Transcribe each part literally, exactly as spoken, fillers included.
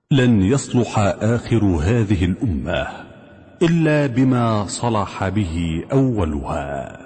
لن يصلح آخر هذه الأمة إلا بما صلح به أولها.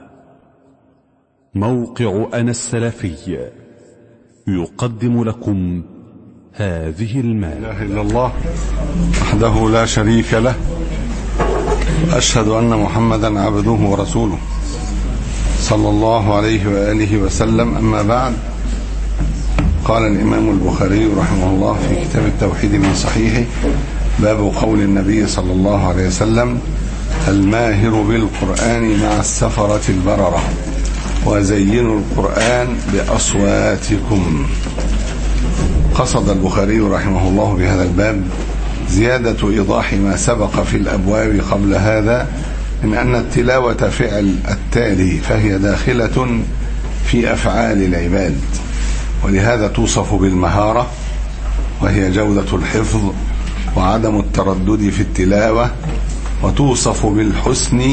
موقع أنا السلفي يقدم لكم هذه المادة. لا إله إلا الله وحده لا شريك له، أشهد أن محمدا عبده ورسوله صلى الله عليه وآله وسلم. أما بعد، قال الإمام البخاري رحمه الله في كتاب التوحيد من صحيحه: باب قول النبي صلى الله عليه وسلم: الماهر بالقرآن مع السفرة البررة وزينوا القرآن بأصواتكم. قصد البخاري رحمه الله بهذا الباب زيادة إيضاح ما سبق في الأبواب قبل هذا من أن التلاوة فعل التالي، فهي داخلة في أفعال العباد، ولهذا توصف بالمهارة، وهي جودة الحفظ وعدم التردد في التلاوة، وتوصف بالحسن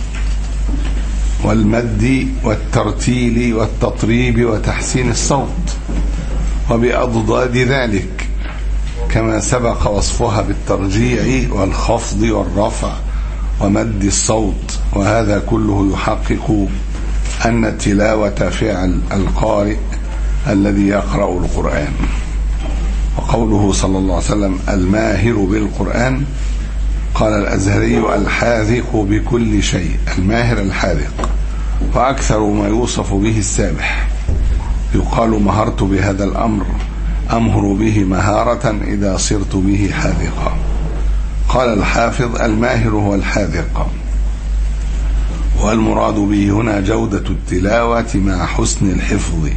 والمد والترتيل والتطريب وتحسين الصوت، وبأضداد ذلك كما سبق وصفها بالترجيع والخفض والرفع ومد الصوت. وهذا كله يحقق أن التلاوة فعل القارئ الذي يقرأ القرآن. وقوله صلى الله عليه وسلم: الماهر بالقرآن، قال الأزهري: الحاذق بكل شيء. الماهر الحاذق، وأكثر ما يوصف به السابح. يقال: مهرت بهذا الأمر، أمهر به مهارة إذا صرت به حاذقا. قال الحافظ: الماهر هو الحاذق، والمراد به هنا جودة التلاوة مع حسن الحفظ.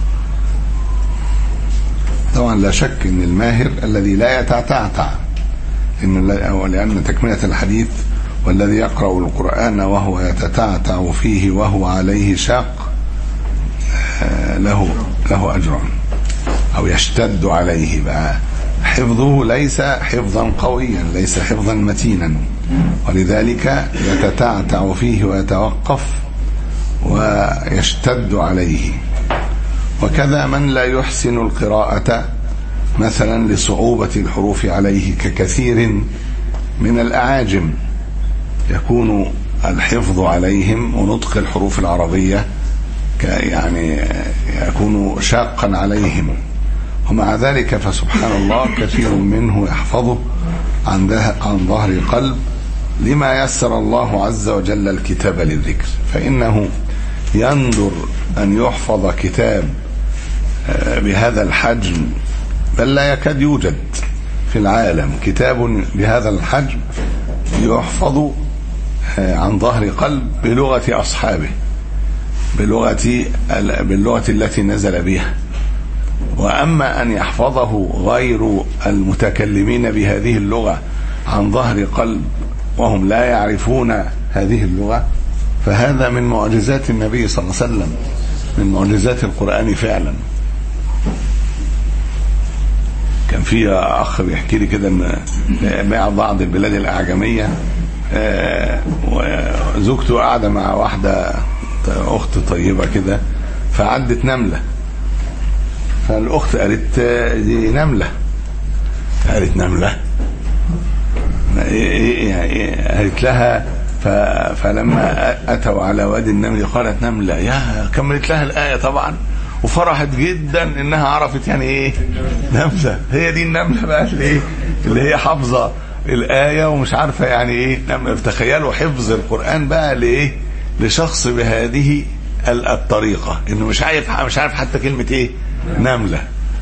طبعا لا شك أن الماهر الذي لا يتعتعتع، لأن تكملة الحديث: والذي يقرأ القرآن وهو يتتعتع فيه وهو عليه شاق له له أجر، أو يشتد عليه. بقى حفظه ليس حفظا قويا، ليس حفظا متينا، ولذلك يتتعتع فيه ويتوقف ويشتد عليه. وكذا من لا يحسن القراءة مثلا لصعوبة الحروف عليه، ككثير من الأعاجم يكون الحفظ عليهم ونطق الحروف العربية يعني يكون شاقا عليهم، ومع ذلك فسبحان الله كثير منه يحفظه عن عن ظهر قلب، لما يسر الله عز وجل الكتاب للذكر. فإنه يندر أن يحفظ كتاب بهذا الحجم، بل لا يكاد يوجد في العالم كتاب بهذا الحجم يحفظ عن ظهر قلب بلغة أصحابه، بلغة باللغة التي نزل بها. وأما أن يحفظه غير المتكلمين بهذه اللغة عن ظهر قلب وهم لا يعرفون هذه اللغة، فهذا من معجزات النبي صلى الله عليه وسلم، من معجزات القرآن فعلا. كان في أخ بيحكي لي كده أن مع بعض البلاد الأعجمية وزوجته قاعدة مع واحدة أخت طيبة كده، فعدت نملة، فالأخت قالت: دي نملة. قالت: نملة؟ قالت لها: فلما أتوا على وادي النمل قالت: نملة. يا كملت لها الآية طبعا، وفرحت جدا إنها عرفت يعني إيه نملة. هي دي النملة بقى اللي إيه اللي هي حافظة الآية ومش عارفة يعني إيه نملة. تخيلوا حفظ القرآن بقى لإيه لشخص بهذه الطريقة، إنه مش عارف مش عارف حتى كلمة إيه نملة.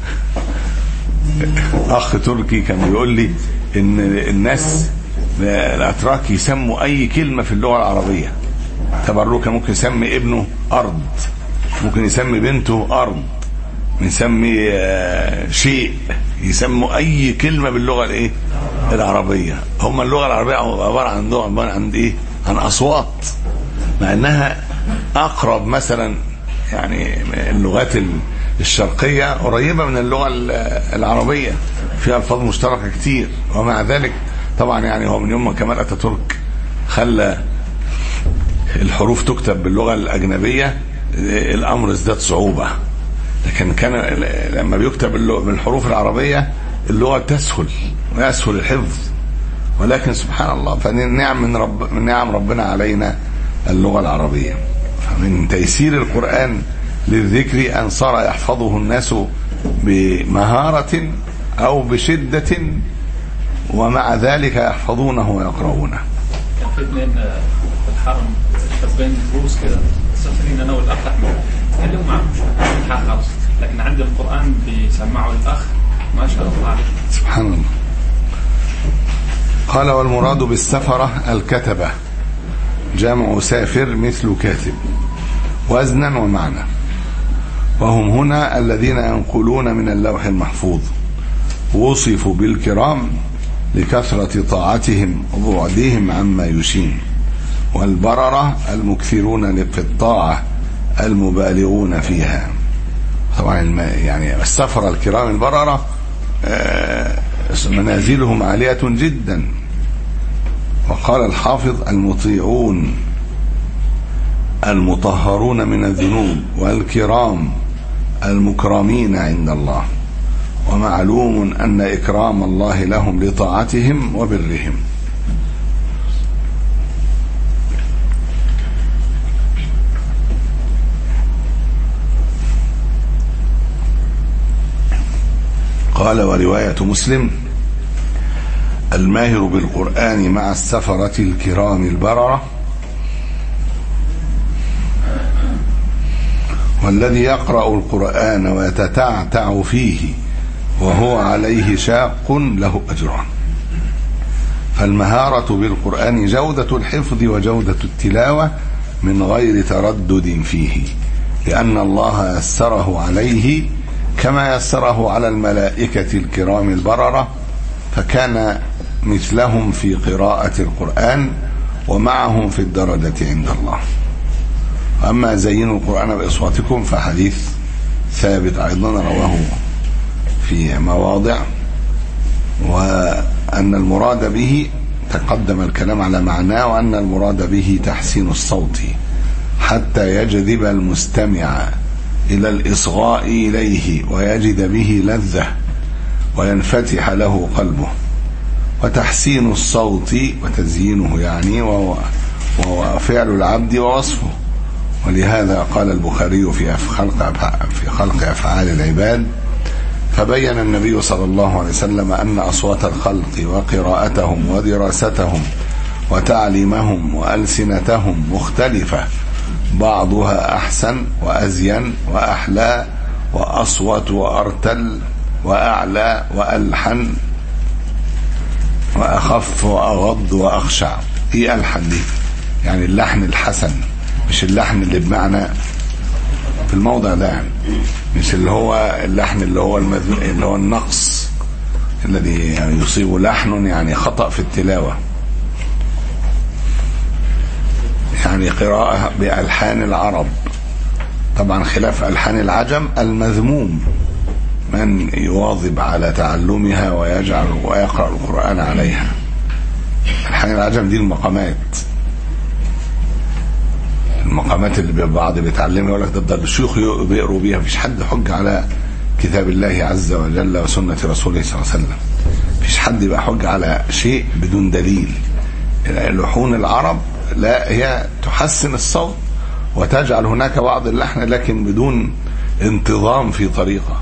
أخ تركي كان بيقول لي إن الناس الأتراك يسموا أي كلمة في اللغة العربية تبركا. ممكن يسمي ابنه أرض، ممكن يسمي بنته أرض، يسمي شيء، يسموا أي كلمة باللغة الإيه العربية. هم اللغة العربية عبارة عن نوع عبارة عن إيه عن أصوات، مع أنها أقرب مثلا يعني اللغات الشرقية قريبة من اللغة العربية، فيها ألفاظ مشتركة كتير. ومع ذلك طبعا يعني هو من يوم ما كمال أتاتورك خلى الحروف تكتب باللغة الأجنبية الأمر ازداد صعوبة، لكن كان لما بيكتب بالحروف العربية اللغة تسهل ويسهل الحفظ، ولكن سبحان الله فنعم من رب من نعم ربنا علينا اللغة العربية. فمن تيسير القرآن للذكر أن صار يحفظه الناس بمهارة أو بشدة، ومع ذلك يحفظونه ويقرؤونه. كان في اثنين في الحرم شابين روس كده مسافرين انا والاخ احمد، تكلموا معهم حق خالص، لكن عند القرآن بيسمعوا الاخ ما شاء الله عليه. سبحان الله. قال والمراد بالسفرة الكتبة، جمع سافر مثل كاتب وزنا ومعنى، وهم هنا الذين ينقلون من اللوح المحفوظ، وصفوا بالكرام لكثرة طاعتهم وبعدهم عما يشين، والبررة المكثرون في الطاعة المبالغون فيها. طبعا يعني السفر الكرام البررة منازلهم عالية جدا. وقال الحافظ المطيعون المطهرون من الذنوب والكرام المكرمين عند الله، ومعلوم أن إكرام الله لهم لطاعتهم وبرهم. قال ورواية مسلم الماهر بالقرآن مع السفرة الكرام البررة، والذي يقرأ القرآن ويتتعتع فيه وهو عليه شاق له أجران. فالمهارة بالقرآن جودة الحفظ وجودة التلاوة من غير تردد فيه، لأن الله يسره عليه كما يسره على الملائكة الكرام البررة، فكان مثلهم في قراءة القرآن ومعهم في الدرجة عند الله. أما زينوا القرآن بأصواتكم فحديث ثابت أيضا رواه في مواضع، وأن المراد به تقدم الكلام على معناه، وأن المراد به تحسين الصوت حتى يجذب المستمع إلى الإصغاء إليه ويجد به لذة وينفتح له قلبه. وتحسين الصوت وتزيينه يعني وهو, وهو فعل العبد ووصفه. ولهذا قال البخاري في خلق في خلق أفعال العباد، فبين النبي صلى الله عليه وسلم أن أصوات الخلق وقراءتهم ودراستهم وتعليمهم وألسنتهم مختلفة، بعضها أحسن وأزين وأحلى وأصوت وأرتل وأعلى وألحن وأخف وأغض وأخشع. إيه ألحن دي؟ يعني اللحن الحسن، مش اللحن اللي بمعنى في الموضع ده، يعني مش اللي هو اللحن اللي هو المذ... اللي هو النقص الذي يعني يصيب لحن يعني خطأ في التلاوة، يعني قراءة بألحان العرب، طبعا خلاف ألحان العجم المذموم، من يواظب على تعلمها ويجعل ويقرأ القرآن عليها. ألحان العجم دي المقامات المقامات اللي بعض بيتعلمها يقول لك ده الشيوخ بيقروا بيها، مفيش حد حج على كتاب الله عز وجل وسنة رسوله صلى الله عليه وسلم، مفيش حد يبقى حج على شيء بدون دليل. لحون العرب لا، هي تحسن الصوت وتجعل هناك بعض اللحن لكن بدون انتظام في طريقة.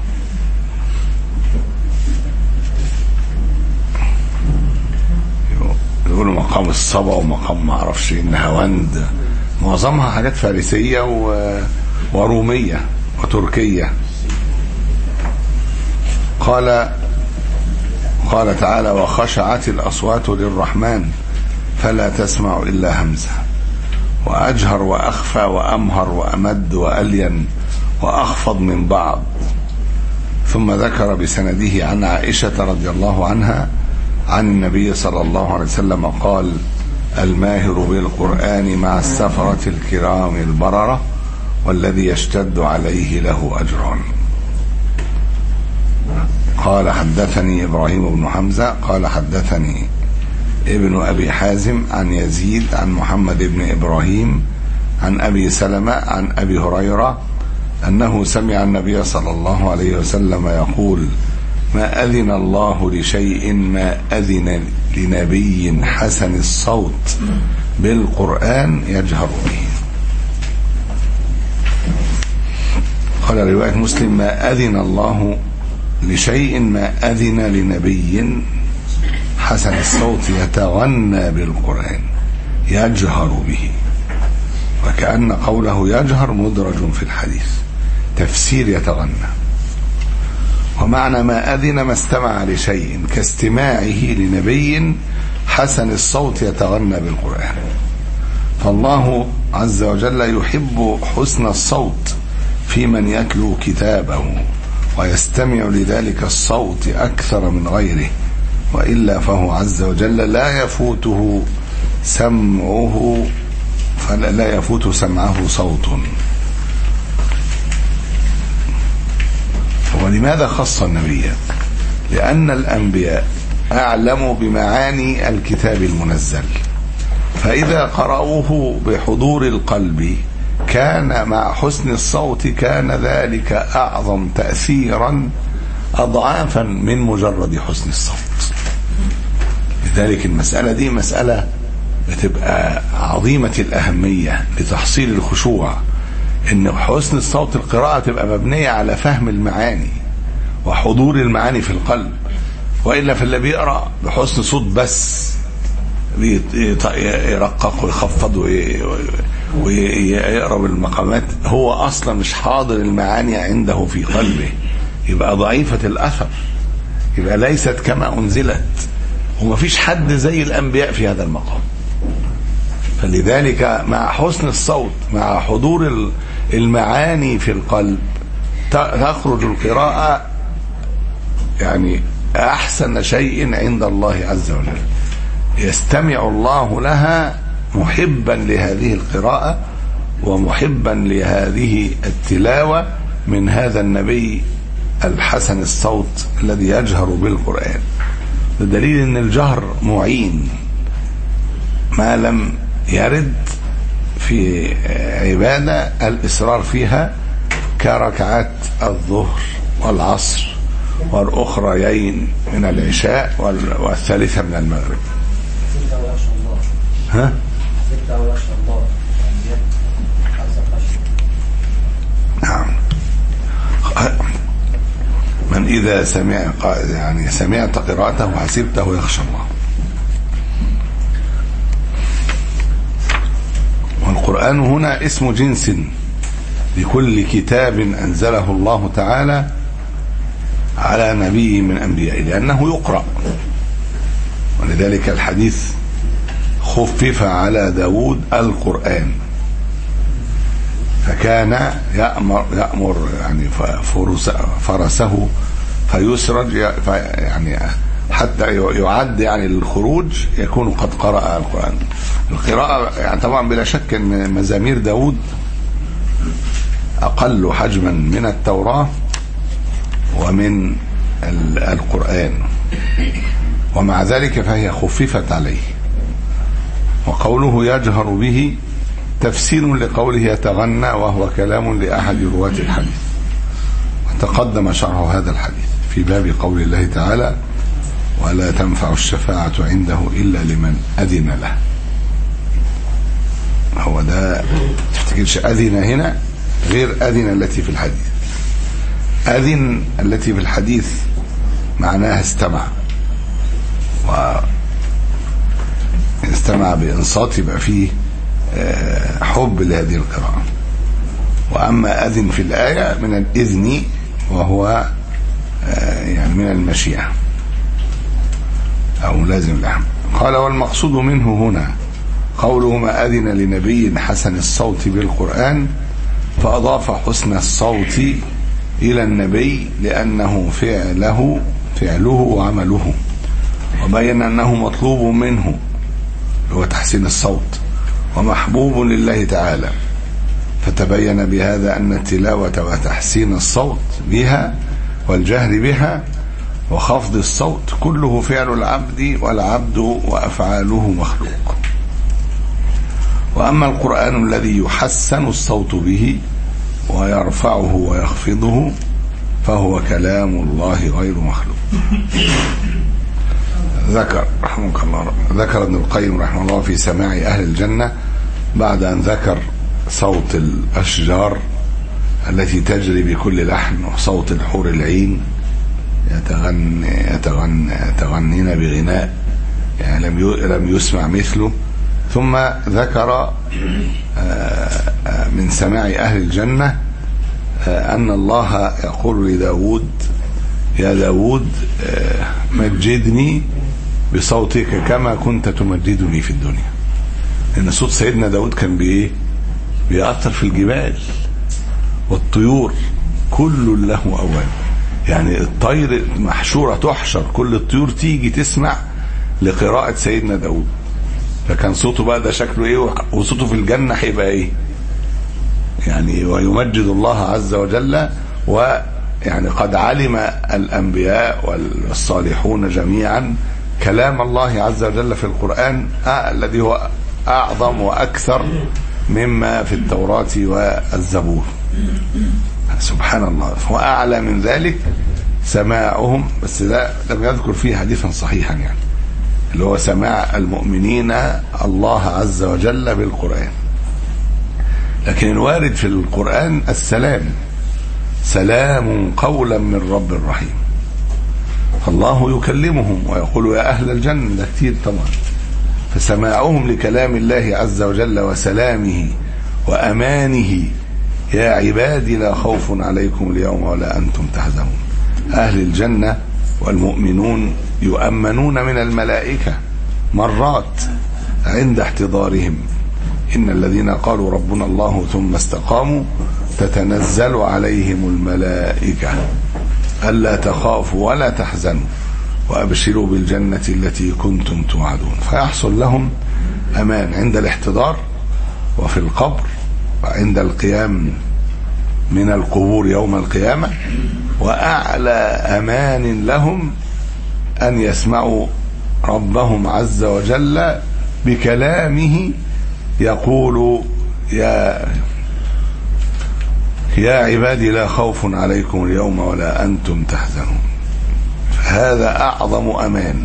يقولوا مقام الصبا ومقام ما اعرفش النهاوند، معظمها حاجات فارسية ورومية وتركية. قال قال تعالى وخشعت الأصوات للرحمن فلا تسمع إلا همزة، وأجهر وأخفى وأمهر وأمد وألين وأخفض من بعض. ثم ذكر بسنده عن عائشة رضي الله عنها عن النبي صلى الله عليه وسلم قال الماهر بالقرآن مع السفرة الكرام البررة، والذي يشتد عليه له أجران. قال حدثني إبراهيم بن حمزة قال حدثني ابن أبي حازم عن يزيد عن محمد بن إبراهيم عن أبي سلمة عن أبي هريرة أنه سمع النبي صلى الله عليه وسلم يقول ما أذن الله لشيء ما أذن لنبي حسن الصوت بالقرآن يجهر به. قال رواية مسلم ما أذن الله لشيء ما أذن لنبي حسن الصوت يتغنى بالقرآن يجهر به، وكأن قوله يجهر مدرج في الحديث تفسير يتغنى. ومعنى ما أذن ما استمع لشيء كاستماعه لنبي حسن الصوت يتغنى بالقرآن. فالله عز وجل يحب حسن الصوت في من يتلو كتابه ويستمع لذلك الصوت أكثر من غيره، وإلا فهو عز وجل لا يفوته سمعه فلا يفوت سمعه صوت. ولماذا خص النبي؟ لأن الأنبياء أعلموا بمعاني الكتاب المنزل، فإذا قرأوه بحضور القلب كان مع حسن الصوت كان ذلك أعظم تأثيرا أضعافا من مجرد حسن الصوت. لذلك المسألة دي مسألة بتبقى عظيمة الأهمية لتحصيل الخشوع، إن حسن الصوت القراءة تبقى مبنية على فهم المعاني وحضور المعاني في القلب، وإلا فاللي بيقرأ بحسن صوت بس يرقق ويخفض ويقرأ بالمقامات هو أصلا مش حاضر المعاني عنده في قلبه، يبقى ضعيفة الأثر، يبقى ليست كما أنزلت، ومفيش حد زي الأنبياء في هذا المقام. فلذلك مع حسن الصوت مع حضور المعاني في القلب تخرج القراءة يعني أحسن شيء عند الله عز وجل، يستمع الله لها محبا لهذه القراءة ومحبا لهذه التلاوة من هذا النبي الحسن الصوت الذي يجهر بالقرآن. بدليل أن الجهر معين ما لم يرد في عبادة الإصرار فيها كركعات الظهر والعصر والأخريين من العشاء والثالثة من المغرب. ها؟ نعم. من إذا سمع يعني سمعت قراءته حسبته يخشى الله. والقرآن هنا اسم جنس لكل كتاب أنزله الله تعالى على نبي من أنبيائه، لأنه يقرأ، ولذلك الحديث خفف على داود القرآن، فكان يأمر, يأمر يعني فرسه فيسرج يعني حتى يعد يعني للخروج يكون قد قرأ القرآن. القراءة يعني طبعا بلا شك ان مزامير داود أقل حجما من التوراة ومن القرآن، ومع ذلك فهي خففت عليه. وقوله يجهر به تفسير لقوله يتغنى، وهو كلام لأحد رواة الحديث، وتقدم شرح هذا الحديث في باب قول الله تعالى ولا تنفع الشفاعة عنده إلا لمن أذن له. هو ده تفتكرش أذن هنا غير أذن التي في الحديث. أذن التي في الحديث معناها استمع، واستمع بإنصات يبقى فيه حب لهذه القراءة. وأما أذن في الآية من الإذن وهو يعني من المشيئة أو لازم لها. قال والمقصود منه هنا قوله ما أذن لنبي حسن الصوت بالقرآن، فأضاف حسن الصوت إلى النبي لأنه فعله فعله وعمله، وبين أنه مطلوب منه هو تحسين الصوت ومحبوب لله تعالى، فتبين بهذا أن التلاوة وتحسين الصوت بها والجهر بها وخفض الصوت كله فعل العبد، والعبد وأفعاله مخلوق. وأما القرآن الذي يحسن الصوت به ويرفعه ويخفضه فهو كلام الله غير مخلوق. ذكر رحمك الله ذكر ابن القيم رحمه الله في سماع أهل الجنة بعد أن ذكر صوت الأشجار التي تجري بكل لحن وصوت الحور العين يتغني يتغني يتغنين بغناء يعني لم لم يسمع مثله، ثم ذكر من سماع أهل الجنة أن الله يقول لداود: يا داود مجدني بصوتك كما كنت تمجدني في الدنيا. لأن صوت سيدنا داود كان بإيه؟ بيأثر في الجبال والطيور، كل له أوان. يعني الطير محشورة تحشر، كل الطيور تيجي تسمع لقراءة سيدنا داود. فكان صوته بقى ده شكله ايه، وصوته في الجنة هيبقى ايه يعني. ويمجد الله عز وجل، ويعني قد علم الأنبياء والصالحون جميعا كلام الله عز وجل في القرآن الذي هو أعظم وأكثر مما في التوراة والزبور. سبحان الله. وأعلى من ذلك سماعهم، بس لا لم يذكر فيه حديثا صحيحا يعني، اللي هو سماع المؤمنين الله عز وجل بالقرآن. لكن الوارد في القرآن السلام، سلام قولا من رب رحيم. الله يكلمهم ويقول يا أهل الجنة، ده كتير طبعا. فسماعهم لكلام الله عز وجل وسلامه وأمانه: يا عبادي لا خوف عليكم اليوم ولا أنتم تحزنون. أهل الجنة والمؤمنون يؤمنون من الملائكة مرات عند احتضارهم: إن الذين قالوا ربنا الله ثم استقاموا تتنزل عليهم الملائكة ألا تخافوا ولا تحزنوا وأبشروا بالجنة التي كنتم توعدون. فيحصل لهم أمان عند الاحتضار وفي القبر وعند القيام من القبور يوم القيامة. وأعلى أمان لهم أن يسمعوا ربهم عز وجل بكلامه يقول: يا يا عبادي لا خوف عليكم اليوم ولا أنتم تحزنون. فهذا أعظم أمان.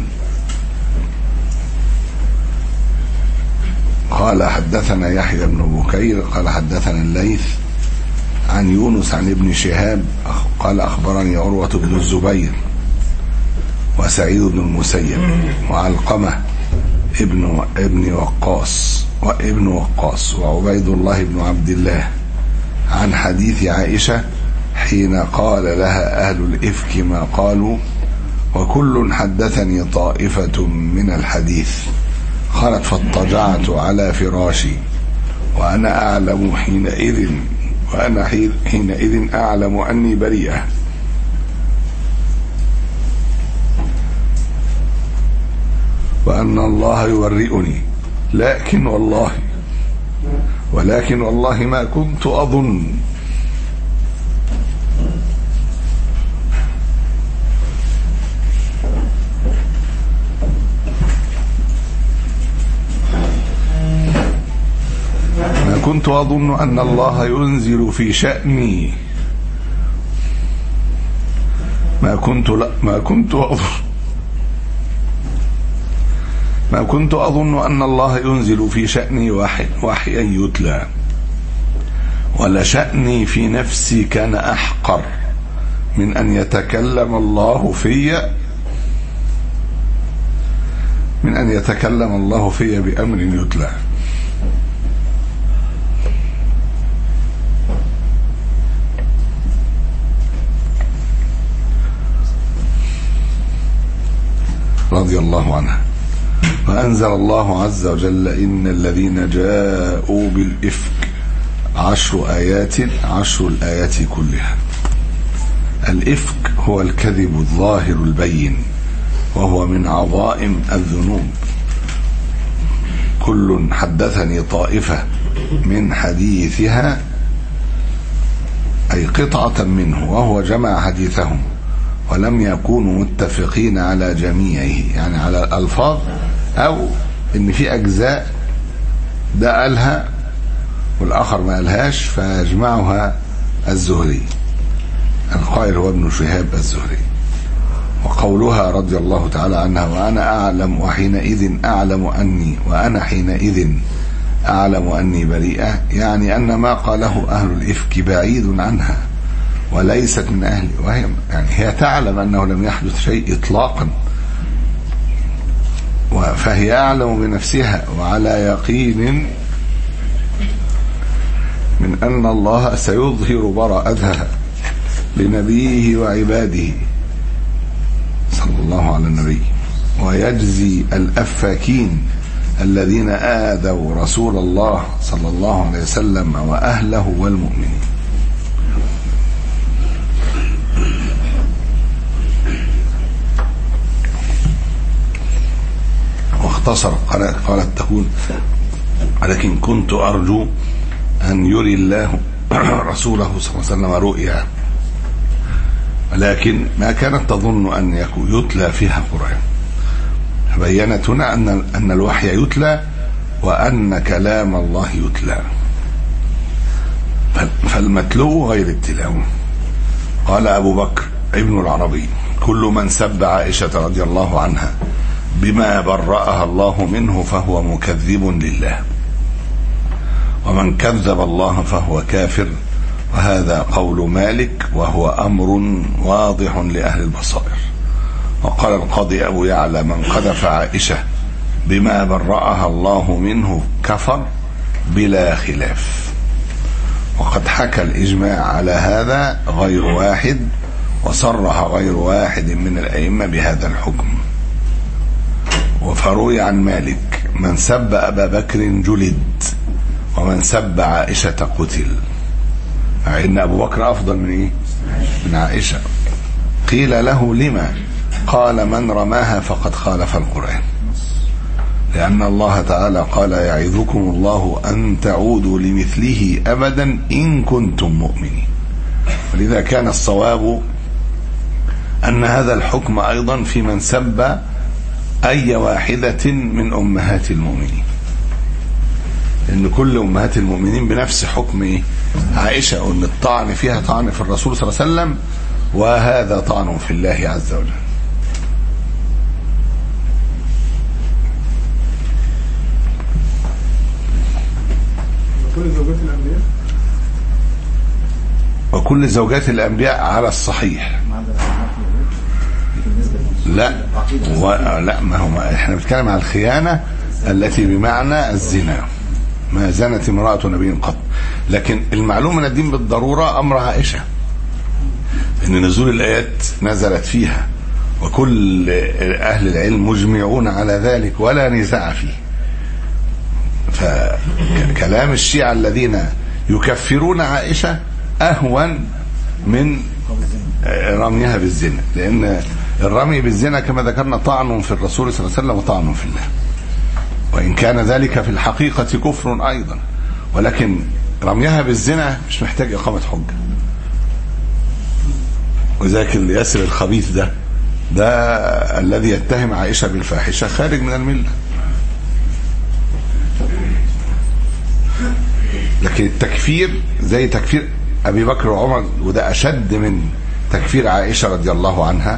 قال حدثنا يحيى بن بكير قال حدثنا الليث عن يونس عن ابن شهاب قال أخبرني عروة بن الزبير وسعيد بن المسيب وعلقمة ابن ابن وقاص وابن وقاص وعبيد الله بن عبد الله عن حديث عائشة حين قال لها أهل الإفك ما قالوا: وكل حدثني طائفة من الحديث. قالت: فاضطجعت على فراشي وأنا أعلم حينئذ وأنا حينئذ أعلم أني بريئة، وأن الله يورئني، لكن والله ولكن والله ما كنت أظن ما كنت أظن أن الله ينزل في شأني ما كنت لا ما كنت أظن ما كنت أظن أن الله ينزل في شأني وحي وحيا يتلى، ولا شأني في نفسي كان أحقر من أن يتكلم الله في من أن يتكلم الله في بأمر يتلى. رضي الله عنها. وأنزل الله عز وجل: إن الذين جاءوا بالإفك عشر آيات عشر الآيات كلها. الإفك هو الكذب الظاهر البين، وهو من عظائم الذنوب. كل حدثني طائفة من حديثها أي قطعة منه، وهو جمع حديثهم ولم يكونوا متفقين على جميعه، يعني على الألفاظ، أو إن في أجزاء ده قالها والآخر ما قالهاش فيجمعها الزهري. القائل هو ابن شهاب الزهري. وقولها رضي الله تعالى عنها وأنا أعلم وحينئذ أعلم أني وأنا حينئذ أعلم أني بريئة، يعني أن ما قاله أهل الإفك بعيد عنها وليست من أهل، وهي يعني هي تعلم أنه لم يحدث شيء إطلاقا، فهي أعلم بنفسها وعلى يقين من أن الله سيظهر براءتها لنبيه وعباده صلى الله على النبي، ويجزي الأفاكين الذين آذوا رسول الله صلى الله عليه وسلم وأهله والمؤمنين. واختصر قالت تقول ولكن كنت أرجو أن يري الله رسوله صلى الله عليه وسلم رؤيا، ولكن ما كانت تظن أن يتلى فيها قرآن. بينت هنا أن أن الوحي يتلى وأن كلام الله يتلى، فالمتلو غير التلاوة. قال أبو بكر ابن العربي كل من سب عائشة رضي الله عنها بما برأها الله منه فهو مكذب لله، ومن كذب الله فهو كافر، وهذا قول مالك وهو أمر واضح لأهل البصائر. وقال القاضي أبو يعلى من قذف عائشة بما برأها الله منه كفر بلا خلاف، وقد حكى الإجماع على هذا غير واحد، وصرح غير واحد من الأئمة بهذا الحكم. وفروي عن مالك من سب أبا بكر جلد ومن سب عائشة قتل، مع إن أبو بكر أفضل من إيه؟ من عائشة. قيل له لما؟ قال من رماها فقد خالف القرآن، لأن الله تعالى قال يعظكم الله أن تعودوا لمثله أبدا إن كنتم مؤمنين. ولذا كان الصواب أن هذا الحكم أيضا في من سب أي واحدة من أمهات المؤمنين، لأن كل أمهات المؤمنين بنفس حكم إيه؟ عائشة، أن الطعن فيها طعن في الرسول صلى الله عليه وسلم، وهذا طعن في الله عز وجل. وكل زوجات الأنبياء وكل زوجات الأنبياء على الصحيح. لا و... لا ما هو احنا بنتكلم على الخيانة التي بمعنى الزنا، ما زنت امرأة نبي قط. لكن المعلوم من الدين بالضرورة أمر عائشة، إن نزول الآيات نزلت فيها، وكل أهل العلم مجمعون على ذلك ولا نزاع فيه. فكلام الشيعة الذين يكفرون عائشة أهون من رميها بالزنا، لأن الرمي بالزنا كما ذكرنا طعن في الرسول صلى الله عليه وسلم وطعن في الله، وإن كان ذلك في الحقيقة كفر أيضا، ولكن رميها بالزنا مش محتاج إقامة حجة. وذاك اللي ياسر الخبيث ده ده الذي يتهم عائشة بالفاحشة خارج من الملة. لكن التكفير زي تكفير أبي بكر وعمر، وده أشد من تكفير عائشة رضي الله عنها.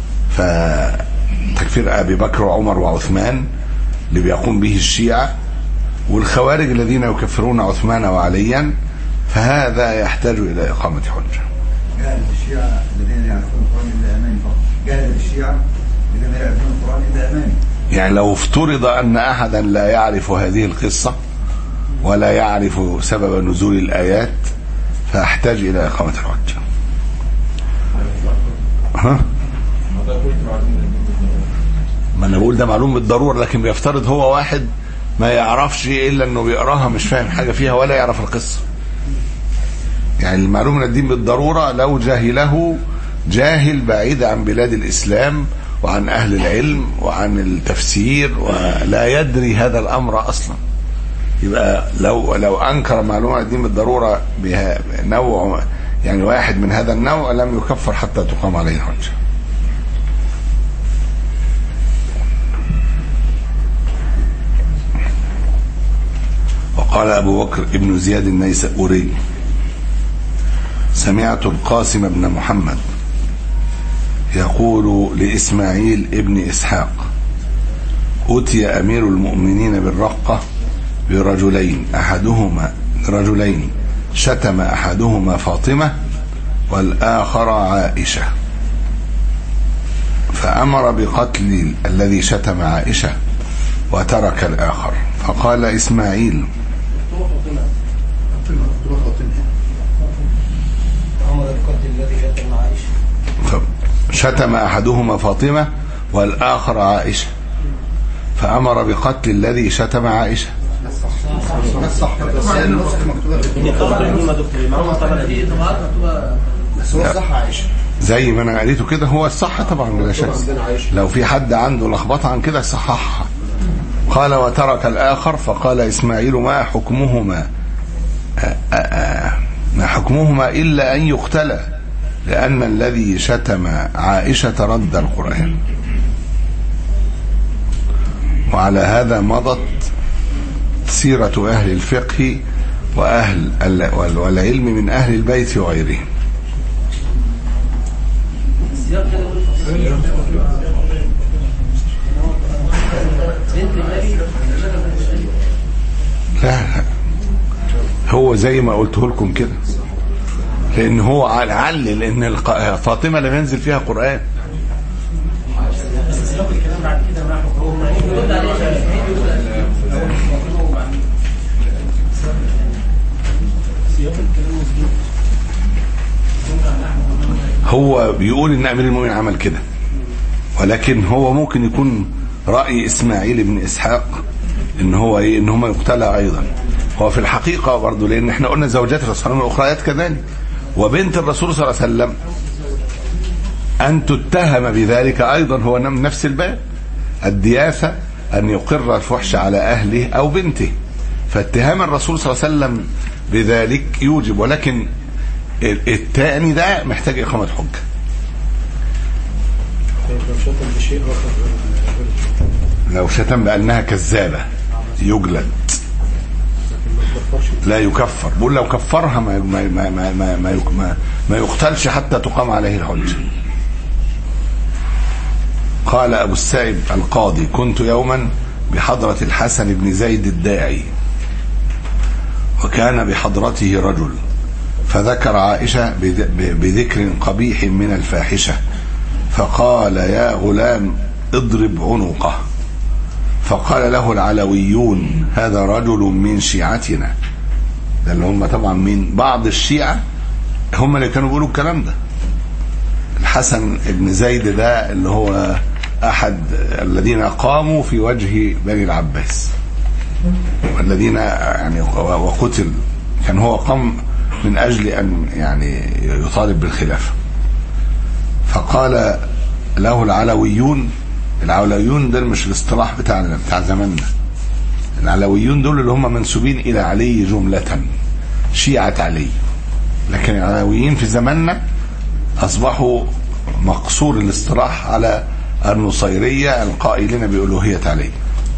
فتكفير أبي بكر وعمر وعثمان اللي بيقوم به الشيعة، والخوارج الذين يكفرون عثمان وعليا، فهذا يحتاج إلى إقامة حجة. جاهل الشيعة الذين يعرفون القرآن إلا أماني فقط، جاهل الشيعة الذين يعرفون القرآن إلا أماني. يعني لو افترض أن أحدا لا يعرف هذه القصة ولا يعرف سبب نزول الآيات فأحتاج إلى إقامة الحجة. ها؟ ما أنا بقول ده معلوم بالضرورة، لكن بيفترض هو واحد ما يعرفش إلا أنه بيقراها مش فاهم حاجة فيها ولا يعرف القصة. يعني المعلوم من الدين بالضرورة لو جاهله جاهل بعيد عن بلاد الإسلام وعن أهل العلم وعن التفسير ولا يدري هذا الأمر أصلا، يبقى لو لو أنكر معلومة الدين بالضرورة بها نوع، يعني واحد من هذا النوع، لم يكفر حتى تقام عليه الحجة. وقال أبو بكر ابن زياد النيسابوري سمعت القاسم بن محمد يقول لإسماعيل ابن إسحاق: أتي أمير المؤمنين بالرقة برجلين أحدهما رجلين شتم أحدهما فاطمة والآخر عائشة، فأمر بقتل الذي شتم عائشة وترك الآخر. فقال إسماعيل: شتم أحدهما فاطمة والآخر عائشة، فأمر بقتل الذي شتم عائشة. زي ما انا قريته كده هو الصح طبعا بلا شك، لو في حد عنده لخبطه عن كده صححها. قال: وترك الآخر. فقال إسماعيل: ما حكمهما ما حكمهما إلا أن يقتلا، لأن الذي شتم عائشة رد القرآن. وعلى هذا مضت سيرة أهل الفقه وأهل والعلم من أهل البيت وغيرهم. لا هو زي ما قلته لكم كده، لأن هو علل إن فاطمة لم ينزل فيها قرآن. هو بيقول ان امير المؤمنين عمل كده، ولكن هو ممكن يكون رأي اسماعيل بن اسحاق ان هو ايه ان هم يقتلى ايضا. هو في الحقيقة برضه، لان احنا قلنا زوجات الرسول صلى الله عليه وسلم الاخريات كذلك، وبنت الرسول صلى الله عليه وسلم ان تتهم بذلك ايضا هو من نفس الباب. الدياثة ان يقر الفحش على اهله او بنته، فاتهام الرسول صلى الله عليه وسلم بذلك يوجب، ولكن الثاني ده محتاج إقامة حجة. لو شتم بأنها كذابة يجلد، لا يكفر. بقول لو كفرها ما ما ما ما ما, ما, ما يقتلش حتى تقام عليه الحجة. قال أبو السائب القاضي: كنت يوما بحضرة الحسن بن زيد الداعي، وكان بحضرته رجل، فذكر عائشة بذكر قبيح من الفاحشة، فقال: يا غلام اضرب عنقه. فقال له العلويون: هذا رجل من شيعتنا. ده اللي هم طبعا من بعض الشيعة، هم اللي كانوا بيقولوا الكلام ده. الحسن بن زيد ده اللي هو أحد الذين قاموا في وجه بني العباس، والذين يعني وقتل، كان هو قام من أجل أن يعني يطالب بالخلافة. فقال له العلويون، العلويون ده مش الاصطلاح بتاعنا بتاع زماننا، العلويون دول اللي هم منسوبين إلى علي جملة، شيعة علي، لكن العلويين في زماننا أصبحوا مقصور الاصطلاح على النصيرية القائلين بألوهية علي.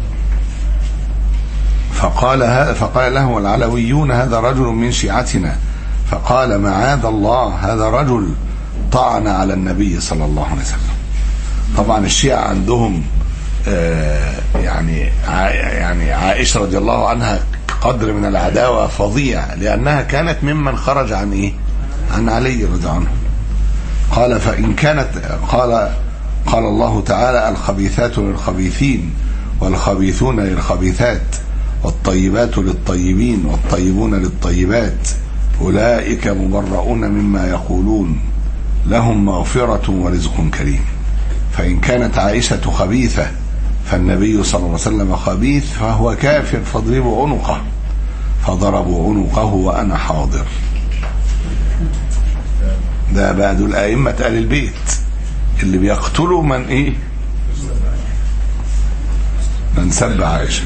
فقال هذا فقال له العلويون: هذا رجل من شيعتنا. فقال: معاذ الله، هذا رجل طعن على النبي صلى الله عليه وسلم. طبعا الشيعة عندهم آه يعني يعني عائشة رضي الله عنها قدر من العداوة فظيع، لأنها كانت ممن خرج عن إيه عن علي رضي الله عنه. قال: فإن كانت قال قال الله تعالى: الخبيثات للخبيثين والخبيثون للخبيثات والطيبات للطيبين والطيبون للطيبات أولئك مبرؤون مما يقولون لهم مغفرة ورزق كريم. فإن كانت عائشة خبيثة فالنبي صلى الله عليه وسلم خبيث فهو كافر، فاضربوا عنقه. فضربوا عنقه وأنا حاضر. ده بقى دول أئمة آل البيت اللي بيقتلوا من إيه من سب عائشة.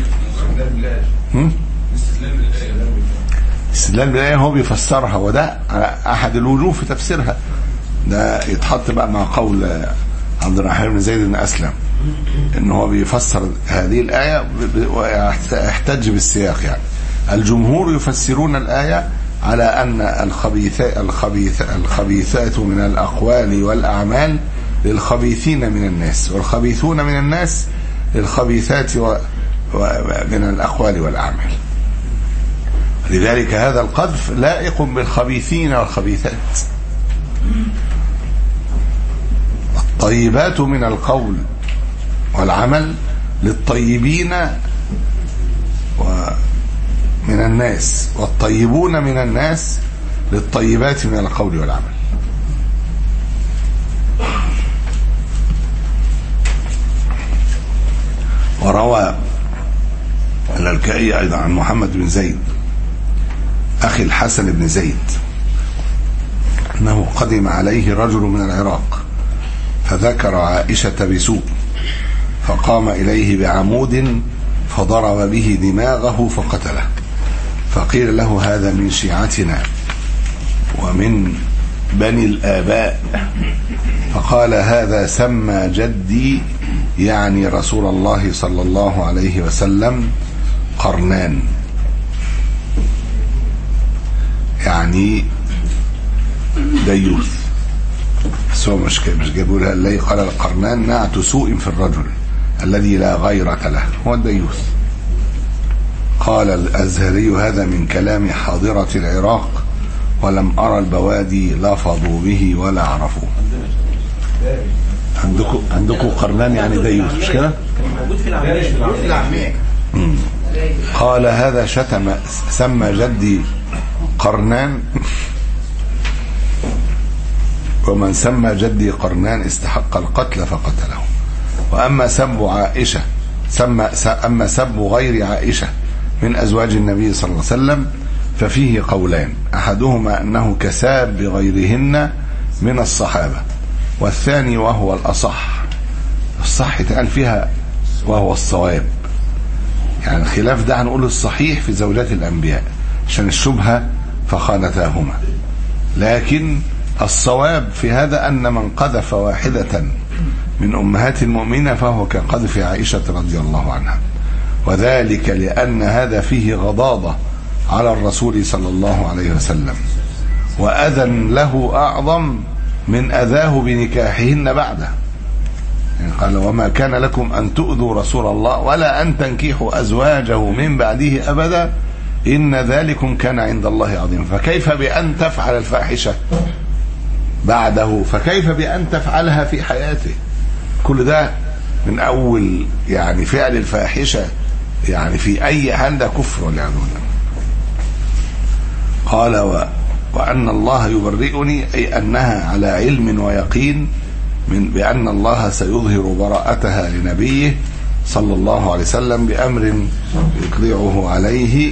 استدلال بالآية هو بيفسرها، وده أحد الوجوه في تفسيرها. ده يتحط بقى مع قول عبد الرحمن بن زيد بن أسلم إن هو بيفسر هذه الآية ويحتج بالسياق. يعني الجمهور يفسرون الآية على أن الخبيثات الخبيث الخبيثات من الأقوال والأعمال للخبيثين من الناس، والخبيثون من الناس للخبيثات من الأقوال والأعمال. لذلك هذا القذف لائق بالخبيثين والخبيثات. الطيبات من القول والعمل للطيبين ومن الناس، والطيبون من الناس للطيبات من القول والعمل. وروى اللالكائي أيضا عن محمد بن زيد أخي الحسن بن زيد أنه قدم عليه رجل من العراق فذكر عائشة بسوء، فقام إليه بعمود فضرب به دماغه فقتله، فقيل له هذا من شيعتنا ومن بني الآباء، فقال هذا سمى جدي يعني رسول الله صلى الله عليه وسلم قرنان، يعني ديوث. بس هو مش مش جابوا لها اللي قال القرنان نعت سوء في الرجل الذي لا غيرة له، هو الديوث. قال الأزهري هذا من كلام حاضرة العراق ولم أرى البوادي لفظوا به ولا عرفوه. عندكم عندكم قرنان يعني ديوث مش كده؟ موجود في العامية. قال هذا شتم سمى جدي قرنان، ومن سمى جدي قرنان استحق القتل فقتله. وأما سب عائشة سمى أما سب غير عائشة من أزواج النبي صلى الله عليه وسلم ففيه قولان، أحدهما أنه كساب غيرهن من الصحابة، والثاني وهو الأصح، الصح يتقال فيها وهو الصواب، يعني الخلاف ده هنقول الصحيح في زوجات الأنبياء عشان الشبهة فخانتاهما، لكن الصواب في هذا أن من قذف واحدة من أمهات المؤمنين فهو كقذف عائشة رضي الله عنها، وذلك لأن هذا فيه غضاضة على الرسول صلى الله عليه وسلم، وأذى له أعظم من أذاه بنكاحهن بعده، يعني قال وما كان لكم أن تؤذوا رسول الله ولا أن تنكحوا أزواجه من بعده أبدا إن ذلكم كان عند الله عظيم. فكيف بأن تفعل الفاحشة بعده، فكيف بأن تفعلها في حياته؟ كل ده من أول يعني فعل الفاحشة يعني في أي حال ده كفر والعياذ بالله. قال و وأن الله يبرئني أي أنها على علم ويقين من بأن الله سيظهر براءتها لنبيه صلى الله عليه وسلم بأمر يطلعه عليه،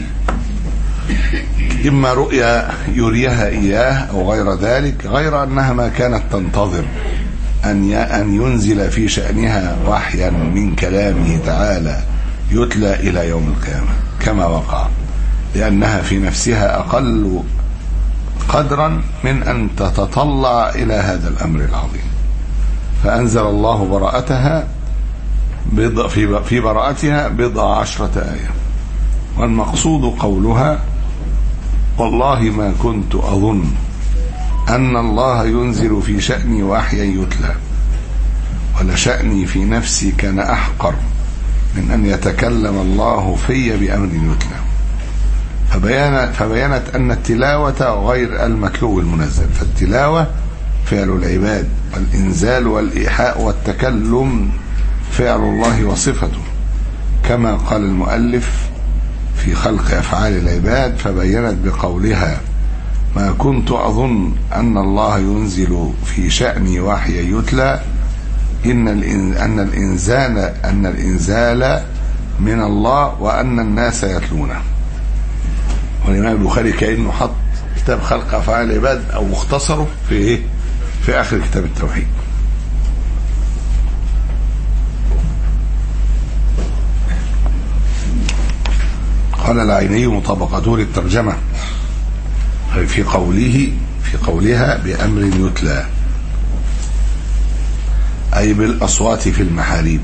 إما رؤيا يريها إياه أو غير ذلك، غير أنها ما كانت تنتظر أن أن ينزل في شأنها وحيا من كلامه تعالى يتلى إلى يوم القيامة كما وقع، لأنها في نفسها أقل قدرا من أن تتطلع إلى هذا الأمر العظيم. فأنزل الله براءتها بضع في في براءتها بضع عشرة آية، والمقصود قولها والله ما كنت أظن أن الله ينزل في شأني وحيا يتلى، ولشأني في نفسي كان أحقر من أن يتكلم الله في بأمر يتلى. فبيانت, فبيانت أن التلاوة غير المتلو المنزل، فالتلاوة فعل العباد، والإنزال والإيحاء والتكلم فعل الله وصفته، كما قال المؤلف في خلق أفعال العباد، فبينت بقولها ما كنت أظن أن الله ينزل في شأني وحيا يتلى إن أن الإنزال أن الإنزال من الله وأن الناس يتلونه. والإمام البخاري كأنه حط كتاب خلق أفعال العباد أو مختصره في إيه؟ في آخر كتاب التوحيد. قال العيني مطابقته للترجمة في قوله في قولها بأمر يتلى أي بالأصوات في المحاريب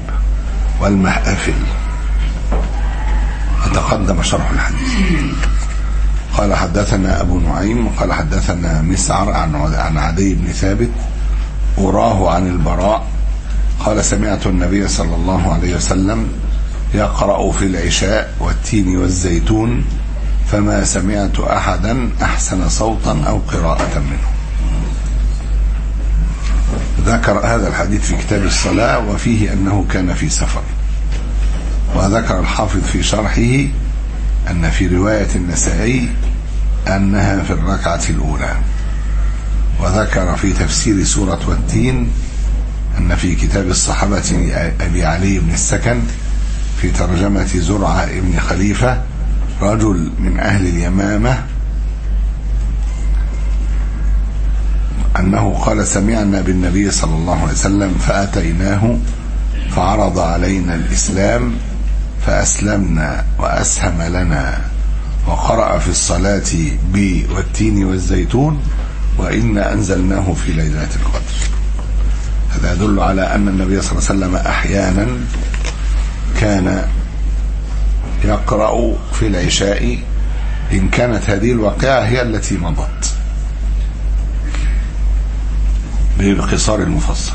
والمحافل، تقدم شرح الحديث. قال حدثنا أبو نعيم قال حدثنا مسعر عن عدي بن ثابت أراه عن البراء قال سمعت النبي صلى الله عليه وسلم يقرأ في العشاء والتين والزيتون فما سمعت أحدا أحسن صوتا أو قراءة منه. ذكر هذا الحديث في كتاب الصلاة وفيه أنه كان في سفر. وذكر الحافظ في شرحه أن في رواية النسائي أنها في الركعة الأولى. وذكر في تفسير سورة والتين أن في كتاب الصحابة أبي علي بن السكن في ترجمة زرعة ابن خليفة رجل من أهل اليمامة أنه قال سمعنا بالنبي صلى الله عليه وسلم فأتيناه فعرض علينا الإسلام فأسلمنا وأسهم لنا وقرأ في الصلاة بي والتين والزيتون وإنا أنزلناه في ليلة القدر. هذا يدل على أن النبي صلى الله عليه وسلم أحيانا كان يقرأ في العشاء إن كانت هذه الواقعة هي التي مضت بقصار المفصل.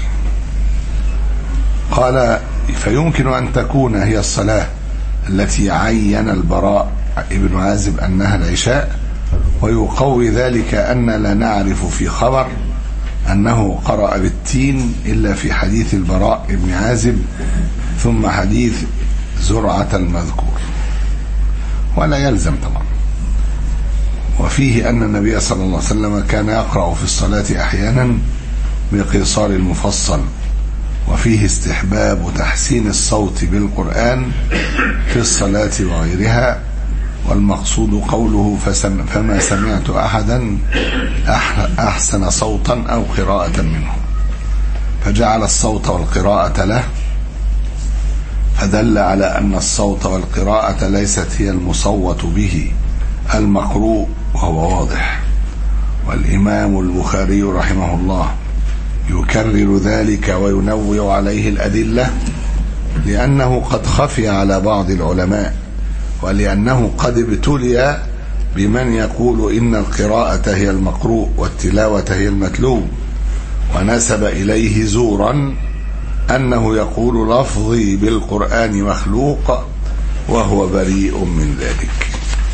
قال فيمكن أن تكون هي الصلاة التي عين البراء ابن عازب أنها العشاء ويقوي ذلك أن لا نعرف في خبر أنه قرأ بالتين إلا في حديث البراء ابن عازب ثم حديث زرعة المذكور ولا يلزم طبعا. وفيه أن النبي صلى الله عليه وسلم كان يقرأ في الصلاة أحيانا بقصار المفصل وفيه استحباب تحسين الصوت بالقرآن في الصلاة وغيرها والمقصود قوله فسم فما سمعت أحدا أحسن صوتا أو قراءة منه فجعل الصوت والقراءة له فدل على أن الصوت والقراءة ليست هي المصوت به المقروء وهو واضح. والإمام البخاري رحمه الله يكرر ذلك وينوع عليه الأدلة لأنه قد خفي على بعض العلماء ولأنه قد ابتلي بمن يقول إن القراءة هي المقروء والتلاوة هي المتلو ونسب إليه زورا أنه يقول لفظي بالقرآن مخلوق وهو بريء من ذلك.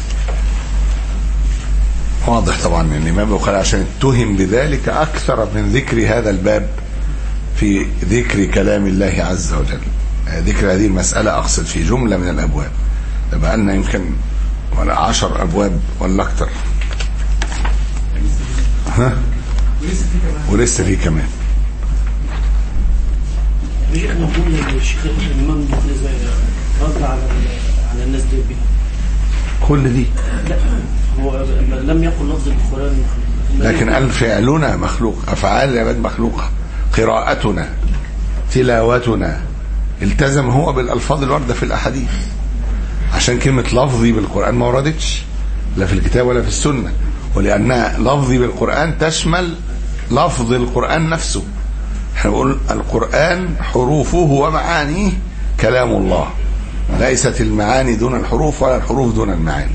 واضح طبعا ان الإمام البخاري عشان اتهم بذلك أكثر من ذكر هذا الباب في ذكر كلام الله عز وجل. ذكر هذه المسألة أقصد في جملة من الأبواب بقى لنا يمكن ولا عشر أبواب ولا أكثر ها ولسه في كمان. شيخ نقول الشيخ الإمام البخاري رد على على الناس دي بها كل دي لا هو لم يقل لفظ القرآن لكن قال فعلنا مخلوق أفعال العباد مخلوقة قراءتنا تلاوتنا التزم هو بالألفاظ الواردة في الأحاديث عشان كلمة لفظي بالقرآن ما وردتش لا في الكتاب ولا في السنة ولأنها لفظي بالقرآن تشمل لفظ القرآن نفسه. احنا بنقول القرآن حروفه ومعانيه كلام الله ليست المعاني دون الحروف ولا الحروف دون المعاني.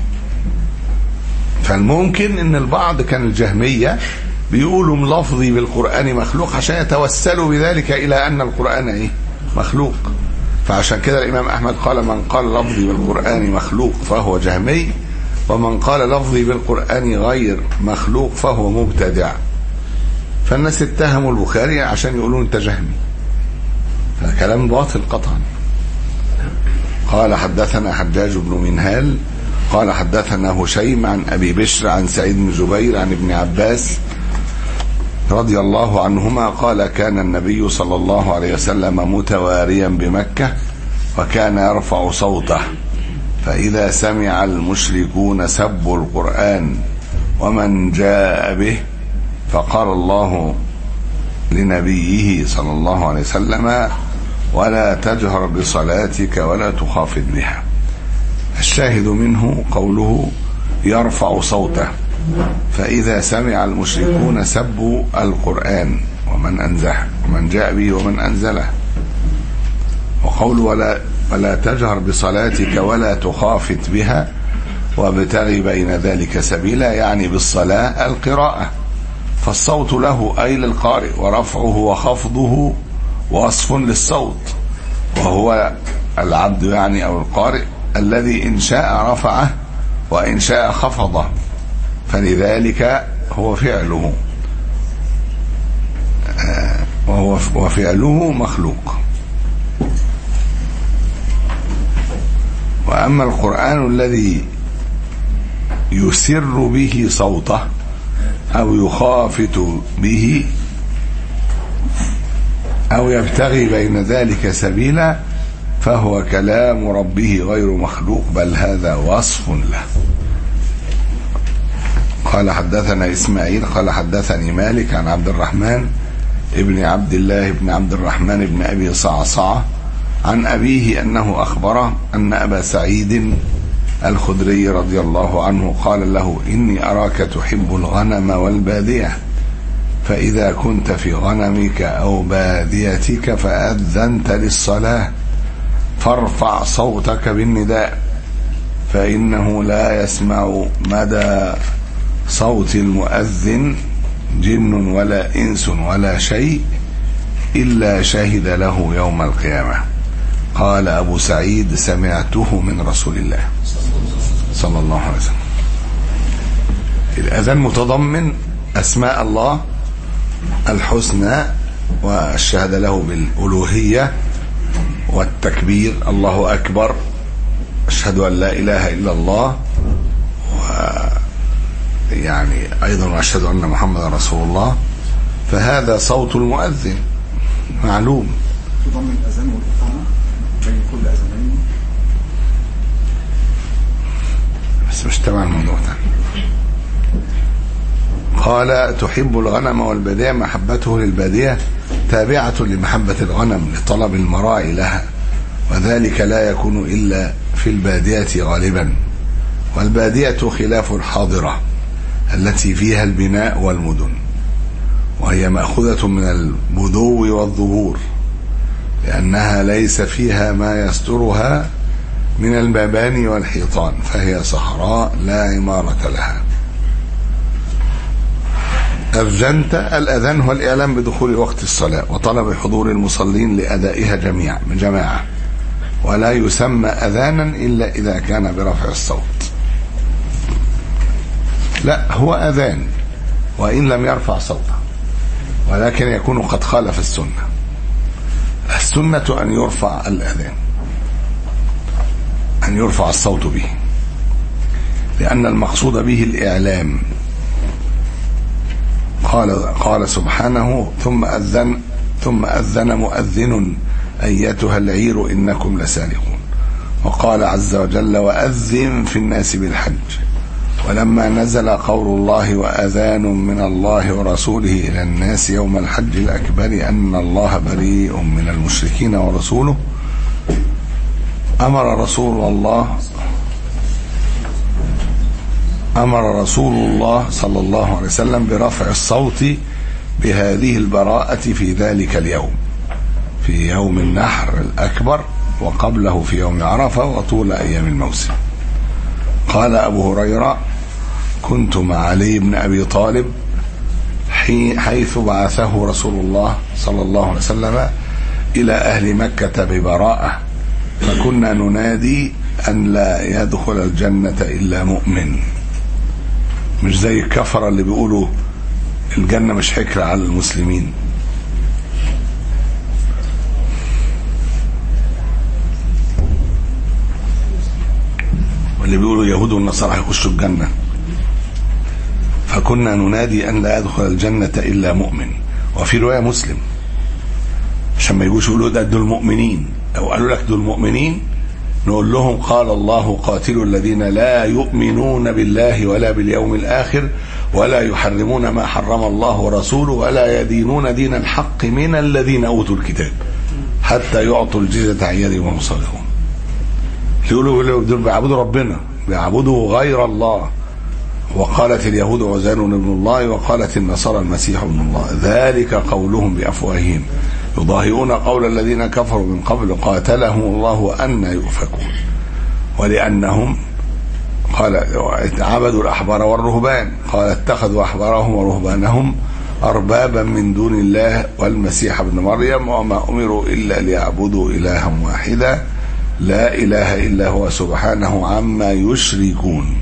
فالممكن ان البعض كان الجهمية بيقولوا لفظي بالقرآن مخلوق عشان يتوسلوا بذلك الى ان القرآن ايه مخلوق. فعشان كده الامام احمد قال من قال لفظي بالقرآن مخلوق فهو جهمي ومن قال لفظي بالقرآن غير مخلوق فهو مبتدع. فالناس اتهموا البخاري عشان يقولون انت جهمي فكلام باطل قطعا. قال حدثنا حجاج بن منهال قال حدثنا هشيم عن أبي بشر عن سعيد بن جبير عن ابن عباس رضي الله عنهما قال كان النبي صلى الله عليه وسلم متواريا بمكة وكان يرفع صوته فإذا سمع المشركون سبوا القرآن ومن جاء به فقال الله لنبيه صلى الله عليه وسلم ولا تجهر بصلاتك ولا تخافت بها. الشاهد منه قوله يرفع صوته فإذا سمع المشركون سبوا القرآن ومن أنزله ومن جاء به ومن أنزله. وقول ولا, ولا تجهر بصلاتك ولا تخافت بها وابتغي بين ذلك سبيلا، يعني بالصلاة القراءة. فالصوت له أي للقارئ، ورفعه وخفضه وصف للصوت، وهو العبد يعني أو القارئ الذي إن شاء رفعه وإن شاء خفضه، فلذلك هو فعله وهو وفعله مخلوق. وأما القرآن الذي يسر به صوته أو يخافت به أو يبتغي بين ذلك سبيلا فهو كلام ربه غير مخلوق، بل هذا وصف له. قال حدثنا إسماعيل قال حدثني مالك عن عبد الرحمن ابن عبد الله بن عبد الرحمن بن أبي صعصعة عن أبيه أنه أخبره أن أبا سعيد الخدري رضي الله عنه قال له: إني أراك تحب الغنم والبادية، فإذا كنت في غنمك أو باديتك فأذنت للصلاة فارفع صوتك بالنداء، فإنه لا يسمع مدى صوت المؤذن جن ولا إنس ولا شيء إلا شهد له يوم القيامة. قال أبو سعيد: سمعته من رسول الله صلى الله عليه وسلم. الأذان متضمن أسماء الله الحسنى والشهادة له بالألوهية والتكبير، الله أكبر، أشهد أن لا إله إلا الله، ويعني أيضا أشهد أن محمد رسول الله. فهذا صوت المؤذن معلوم. تضمن الأذان والإقامة بين كل أذانين، بس مش تبع الموضوع ده. قال: تحب الغنم والبادية، محبته للبادية تابعة لمحبة الغنم لطلب المراعي لها، وذلك لا يكون إلا في البادية غالبا، والبادية خلاف الحاضرة التي فيها البناء والمدن، وهي مأخوذة من البدو والظهور، لأنها ليس فيها ما يسترها من المباني والحيطان، فهي صحراء لا عمارة لها. أذنت، الأذان هو الإعلام بدخول وقت الصلاة وطلب حضور المصلين لأدائها جميعا من جماعة، ولا يسمى أذانا إلا إذا كان برفع الصوت. لا، هو أذان وإن لم يرفع صوته، ولكن يكون قد خالف السنة. السنة أن يرفع الأذان، أن يرفع الصوت به، لأن المقصود به الإعلام. قال قال سبحانه: ثم أذن ثم أذن مؤذن أيتها العير إنكم لسارقون. وقال عز وجل: وأذن في الناس بالحج. ولما نزل قول الله: وأذان من الله ورسوله إلى الناس يوم الحج الأكبر أن الله بريء من المشركين ورسوله، أمر رسول الله أمر رسول الله صلى الله عليه وسلم برفع الصوت بهذه البراءة في ذلك اليوم، في يوم النحر الأكبر، وقبله في يوم عرفة، وطول أيام الموسم. قال أبو هريرة: كنت مع علي بن أبي طالب حيث بعثه رسول الله صلى الله عليه وسلم إلى أهل مكة ببراءة، فكنا ننادي أن لا يدخل الجنة إلا مؤمن. مش زي الكفرة اللي بيقولوا الجنة مش حكر على المسلمين. واللي بيقولوا اليهود والنصارى هيخشوا الجنة. فكنا ننادي أن لا يدخل الجنة إلا مؤمن. وفي رواية مسلم عشان ما يجوش يقولوا ده دول مؤمنين، أو قالوا لك دول مؤمنين نقول لهم: قال الله: قاتلوا الذين لا يؤمنون بالله ولا باليوم الآخر ولا يحرمون ما حرم الله ورسوله ولا يدينون دين الحق من الذين أوتوا الكتاب حتى يعطوا الجزية عن يد وهم صاغرون. يقولوا دول بيعبدوا ربنا، بيعبدوا غير الله. وقالت اليهود عزير ابن الله، وقالت النصارى المسيح ابن الله، ذلك قولهم بأفواههم يضاهئون قول الذين كفروا من قبل قاتلهم الله أن يؤفكون. ولأنهم قال عبدوا الأحبار والرهبان، قال اتخذوا أحبارهم ورهبانهم أربابا من دون الله والمسيح ابن مريم وما أمروا إلا ليعبدوا إلها واحدا لا إله إلا هو سبحانه عما يشركون.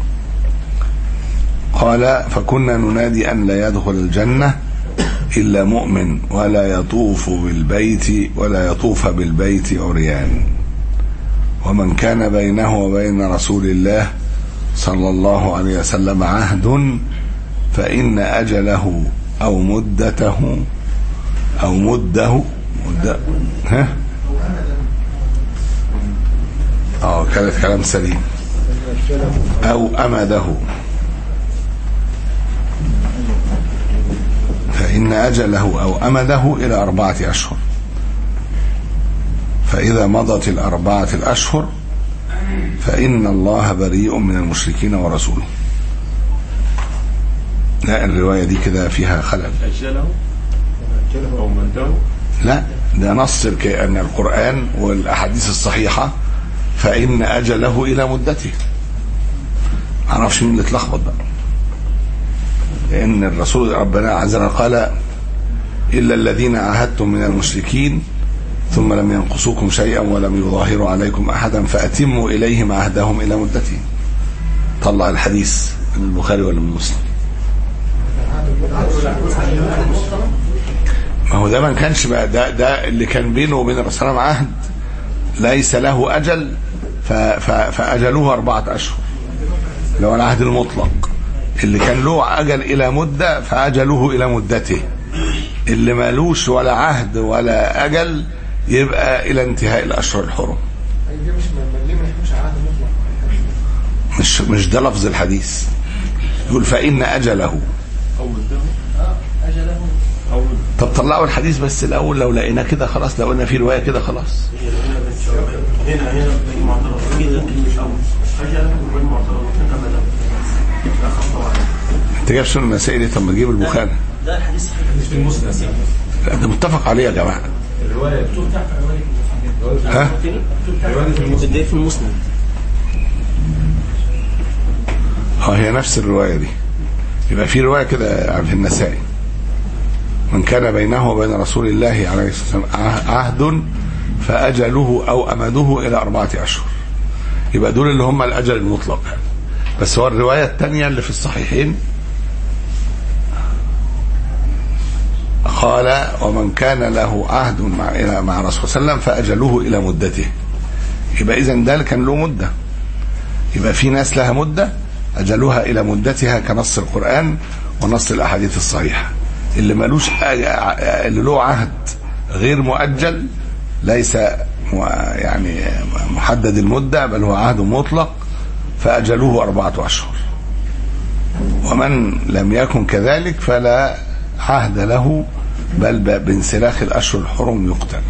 قال فكنا ننادي أن لا يدخل الجنة إلا مؤمن ولا يطوف بالبيت ولا يطوف بالبيت عريان، ومن كان بينه وبين رسول الله صلى الله عليه وسلم عهد فإن أجله أو مدته أو مده مدة ها اه كانت كلام سليم أو أمده، فإن أجله أو أمده إلى أربعة أشهر، فإذا مضت الأربعة الأشهر فإن الله بريء من المشركين ورسوله. لا الرواية دي كده فيها خلل. أجله أو مده؟ لا ده نص كأن القرآن والأحاديث الصحيحة فإن أجله إلى مدته. معرفش مين اللي اتلخبط بقى، لأن الرسول ربنا عز وجل قال إلا الذين عاهدتم من المشركين ثم لم ينقصوكم شيئا ولم يظاهروا عليكم أحدا فأتموا إليهم عهدهم إلى مدته. طلع الحديث من البخاري ولا من مسلم؟ ما هو ده ما كانش بقى ده, ده اللي كان بينه وبين الرسول صلى الله عليه وسلم عهد ليس له أجل فأجلوه أربعة أشهر، لو العهد المطلق اللي كان له أجل إلى مدة فأجلوه إلى مدته، اللي مالوش ولا عهد ولا أجل يبقى إلى انتهاء الأشهر الحرم. مش مش ده لفظ الحديث، يقول فإن أجله أو مده أجله أو طب طلعوا الحديث بس الأول، لو لقينا كده خلاص، لو قلنا في رواية كده خلاص. هنا هنا المعترض انت جايب سنة النسائي دي؟ طب ما تجيب البخاري. ده الحديث في المسند. لا ده متفق عليه يا جماعة. الرواية ها؟ الرواية في المسند. اه هي نفس الرواية دي، يبقى في رواية كده في النسائي من كان بينه وبين رسول الله عليه الصلاة والسلام عهد فأجله أو أمده إلى أربعة أشهر، يبقى دول اللي هم الأجل المطلق. بس هو الرواية الثانية اللي في الصحيحين قال ومن كان له عهد مع مع رسول صلى الله عليه وسلم فأجله إلى مدته، يبقى إذن ده كان له مدة، يبقى في ناس لها مدة أجلوها إلى مدتها كنص القرآن ونص الأحاديث الصحيحة. اللي ملوش اللي له عهد غير مؤجل ليس يعني محدد المدة بل هو عهد مطلق فأجلوه أربعة أشهر، ومن لم يكن كذلك فلا عهد له بل بانسلاخ الأشهر الحرم يقتل.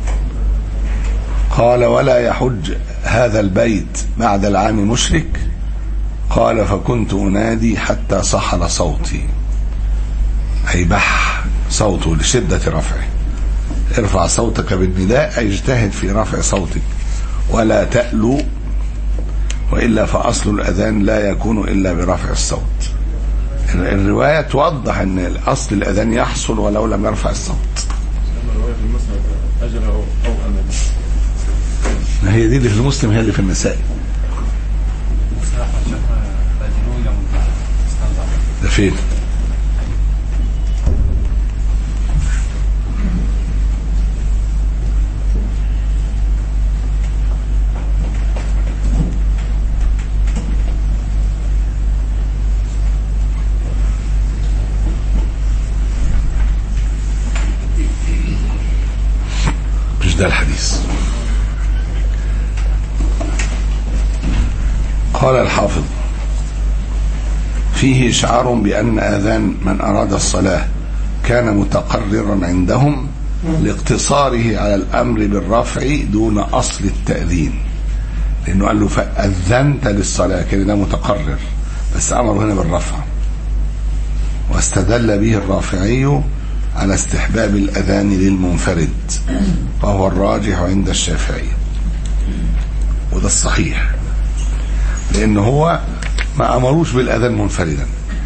قال ولا يحج هذا البيت بعد العام مشرك، قال فكنت أنادي حتى صحل صوتي، أي بح صوته لشدة رفعه. ارفع صوتك بالنداء أي اجتهد في رفع صوتك ولا تألو، وإلا فأصل الأذان لا يكون إلا برفع الصوت. الرواية توضح أن الأصل الأذان يحصل ولو لم يرفع الصوت. هي دي اللي في المسلم هي اللي في النسائي. ده فين؟ مش ده الحديث. قال الحافظ فيه إشعار بأن آذان من أراد الصلاة كان متقررا عندهم لاقتصاره على الأمر بالرفع دون أصل التأذين، لأنه قال له فأذنت للصلاة كان ده متقرر، بس أمره هنا بالرفع، واستدل به الرافعي على استحباب الأذان للمنفرد فهو الراجح عند الشافعي، وده الصحيح. لأن هو ما أمروش بالأذان منفردا،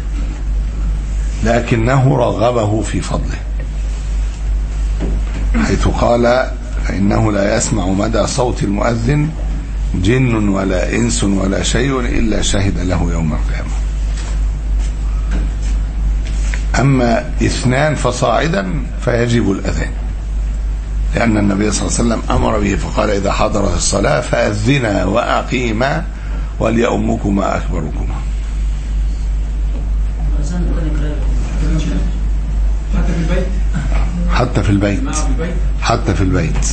لكنه رغبه في فضله، حيث قال فإنه لا يسمع مدى صوت المؤذن جن ولا إنس ولا شيء إلا شهد له يوم القيامة. أما اثنان فصاعدا فيجب الأذان، لأن النبي صلى الله عليه وسلم أمر به فقال إذا حضرت الصلاة فأذنا وأقيما وليؤمكما أكبركما. حتى في البيت حتى في البيت حتى في البيت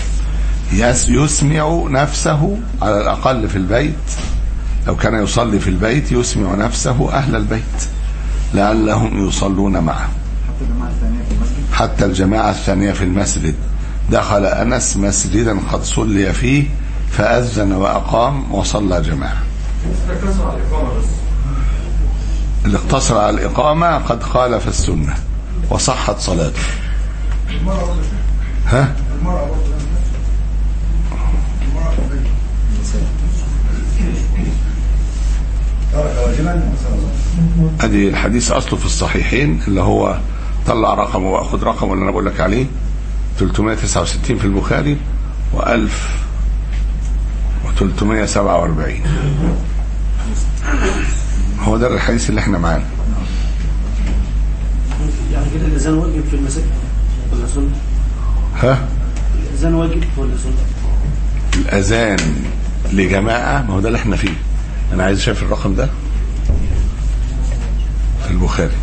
يسمع نفسه على الأقل في البيت، لو كان يصلي في البيت يسمع نفسه أهل البيت لعلهم يصلون معه. حتى الجماعة الثانية في المسجد، دخل أنس مسجدا قد صلي فيه فأذن وأقام وصلى جماعة. اللي اقتصر على الإقامة قد خالف السنة وصحت صلاته. ها؟ ادي الحديث اصله في الصحيحين، اللي هو طلع رقمه واخد رقمه اللي انا بقول لك عليه ثلاثمائة وتسعة وستين في البخاري وألف وثلاثمائة وسبعة وأربعين. هو ده الحديث اللي احنا معانا. يعني كده الاذان واجب في المساجد ولا سنه؟ ها؟ الاذان واجب ولا سنه؟ الاذان لجماعه، ما هو ده اللي احنا فيه. انا عايز شايف الرقم ده في البخاري.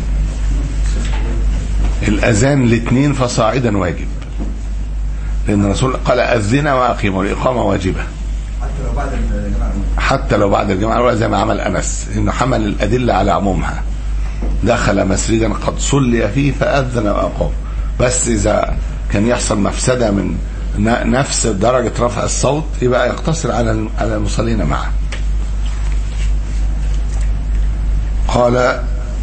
الاذان لاثنين فصاعدا واجب، لان الرسول قال اذن واقيم، والاقامه واجبه حتى لو بعد الجماعه حتى لو بعد الجماعه، زي ما عمل انس انه حمل الادله على عمومها. دخل مسجدا قد صلي فيه فاذن واقام، بس اذا كان يحصل مفسده من نفس درجه رفع الصوت يبقى يقتصر على على المصلين معه. قال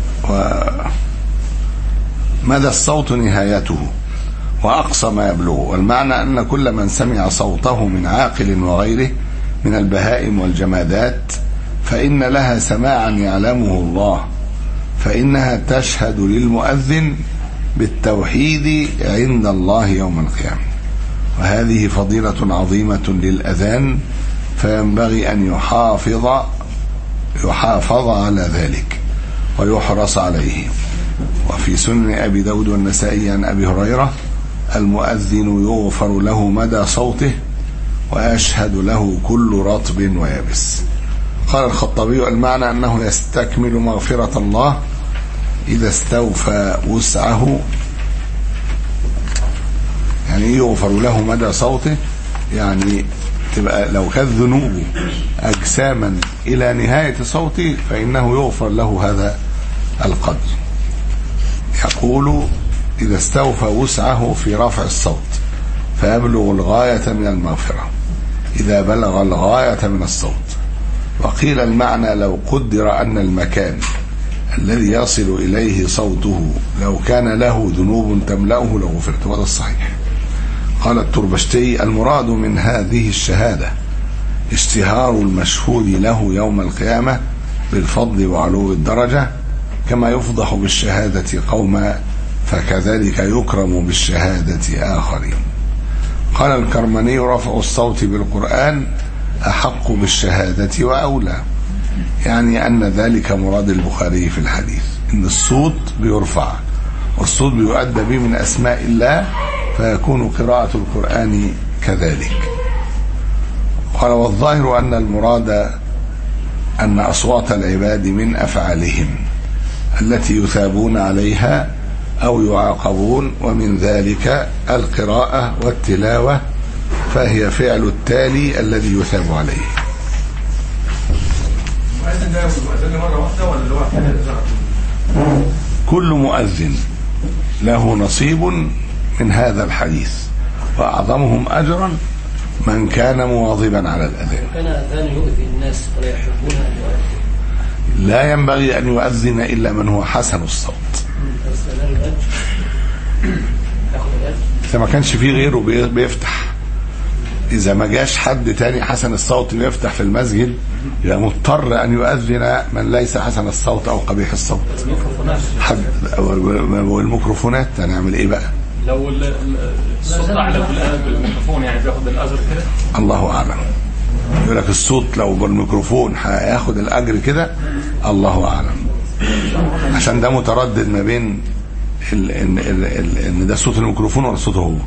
ومدى الصوت نهايته وأقصى ما يبلغ، والمعنى أن كل من سمع صوته من عاقل وغيره من البهائم والجمادات فإن لها سماعا يعلمه الله، فإنها تشهد للمؤذن بالتوحيد عند الله يوم القيامة. وهذه فضيلة عظيمة للأذان، فينبغي أن يحافظ يحافظ على ذلك ويحرص عليه. وفي سنن أبي داود والنسائي عن أبي هريرة المؤذن يغفر له مدى صوته ويشهد له كل رطب ويابس. قال الخطابي المعنى أنه يستكمل مغفرة الله إذا استوفى وسعه، يعني يغفر له مدى صوته، يعني تبقى لو كانت ذنوبه أجساما إلى نهاية صوته فإنه يغفر له هذا القدر. يقول إذا استوفى وسعه في رفع الصوت فيبلغ الغاية من المغفرة إذا بلغ الغاية من الصوت. وقيل المعنى لو قدر أن المكان الذي يصل إليه صوته لو كان له ذنوب تملأه لغفرت، وهذا الصحيح. قال التربشتي المراد من هذه الشهادة اشتهار المشهود له يوم القيامة بالفضل وعلو الدرجة، كما يفضح بالشهادة قوما فكذلك يكرم بالشهادة آخرين. قال الكرماني رفع الصوت بالقرآن أحق بالشهادة وأولى، يعني أن ذلك مراد البخاري في الحديث، إن الصوت بيرفع والصوت بيؤدى به من أسماء الله، فيكون قراءة القرآن كذلك. قال والظاهر أن المراد أن أصوات العباد من أفعالهم التي يثابون عليها أو يعاقبون، ومن ذلك القراءة والتلاوة، فهي فعل التالي الذي يثاب عليه. كل مؤذن له نصيب من هذا الحديث، وأعظمهم أجرا من كان مواظبا على الأذان. كان أذان يؤذي الناس ولا يحبون أن يؤذن. لا ينبغي أن يؤذن إلا من هو حسن الصوت. إذا ما كانش فيه غيره بيفتح، إذا ما جاش حد تاني حسن الصوت يفتح في المسجد يبقى مضطر أن يؤذن من ليس حسن الصوت أو قبيح الصوت. حد والميكروفونات هنعمل إيه بقى؟ لو الصوت أعلى بالميكروفون يعني بياخد الأجر كده؟ الله أعلم. يقول لك الصوت لو بالميكروفون هياخد الأجر كده، الله أعلم. عشان ده متردد ما بين ال ال ال ال ان ده صوت الميكروفون ولا صوته هو.